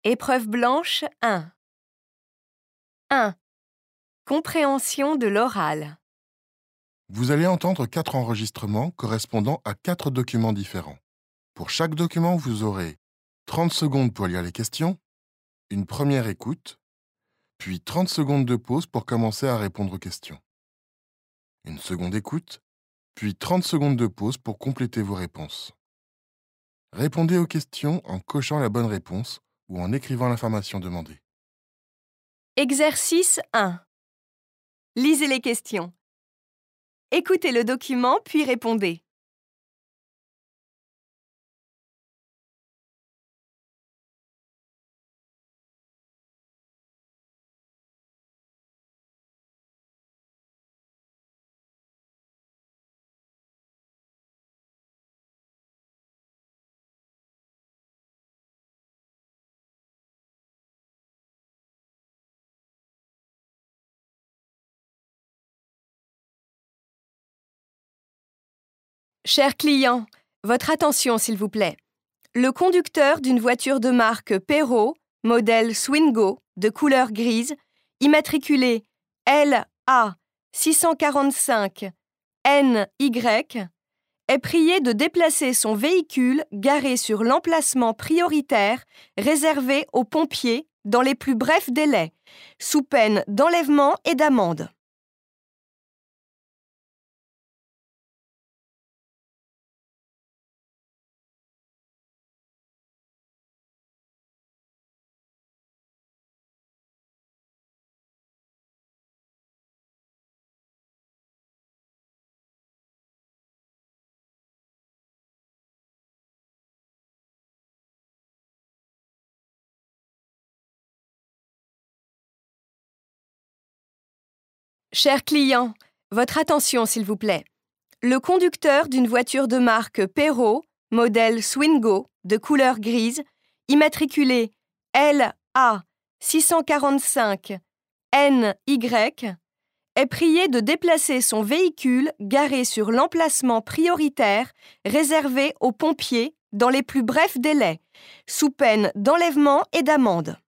Épreuve blanche 1. 1. Compréhension de l'oral. Vous allez entendre 4 enregistrements correspondant à 4 documents différents. Pour chaque document, vous aurez 30 secondes pour lire les questions, une première écoute, puis 30 secondes de pause pour commencer à répondre aux questions. Une seconde écoute, puis 30 secondes de pause pour compléter vos réponses. Répondez aux questions en cochant la bonne réponse ou en écrivant l'information demandée. Exercice 1. Lisez les questions. Écoutez le document puis répondez. Chers clients, votre attention s'il vous plaît. Le conducteur d'une voiture de marque Perrault, modèle Swingo, de couleur grise, immatriculée LA 645 NY, est prié de déplacer son véhicule garé sur l'emplacement prioritaire réservé aux pompiers dans les plus brefs délais, sous peine d'enlèvement et d'amende. Chers clients, votre attention s'il vous plaît. Le conducteur d'une voiture de marque Perrault, modèle Swingo, de couleur grise, immatriculée LA 645 NY, est prié de déplacer son véhicule garé sur l'emplacement prioritaire réservé aux pompiers dans les plus brefs délais, sous peine d'enlèvement et d'amende.